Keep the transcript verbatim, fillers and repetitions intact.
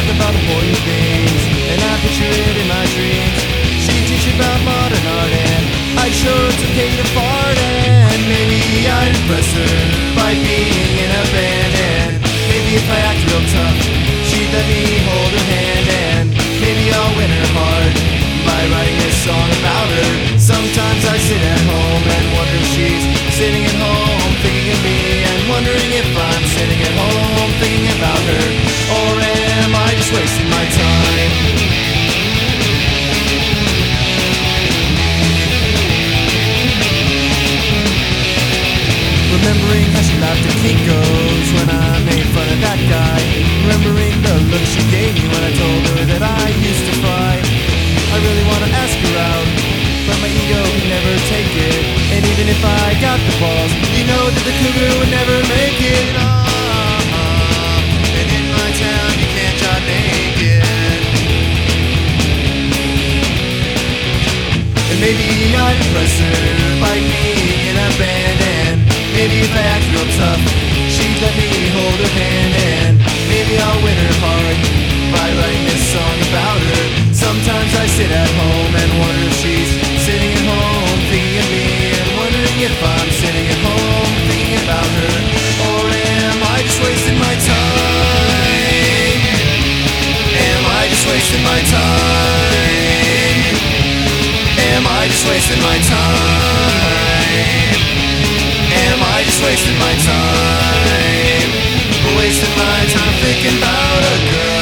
talk about important things, and I picture it in my dreams. She'd teach about modern art, and I'd show her it's okay to fart. And maybe I'd impress her by being in a band. And maybe if I act real tough, she'd let me hold her hand. And maybe I'll win her heart by writing this song about her. Sometimes I sit at home and wonder if she's sitting at home thinking of me, and wondering if I'm sitting at home thinking about her. Or am I just wasting my time? Remembering how she laughed at Kinko's when I made fun of that guy. Remembering the look she gave me when I told her that I used to fry. I really wanna ask her out, but my ego can never take it. And even if I got the balls, you know that the cougar would never make it. Uh-huh. And in my town you can't drive naked. And maybe I'd impress her by being in a band. And maybe if I act real tough, she'd let me hold her hand. And maybe I'll win her heart by writing this song about her. Sometimes I sit at home and wonder if she's sitting at home thinking of me, and wondering if I'm sitting at home thinking about her. Or am I just wasting my time? Am I just wasting my time? Am I just wasting my time? Am I just wasting my time? Wasting my time thinking about a girl.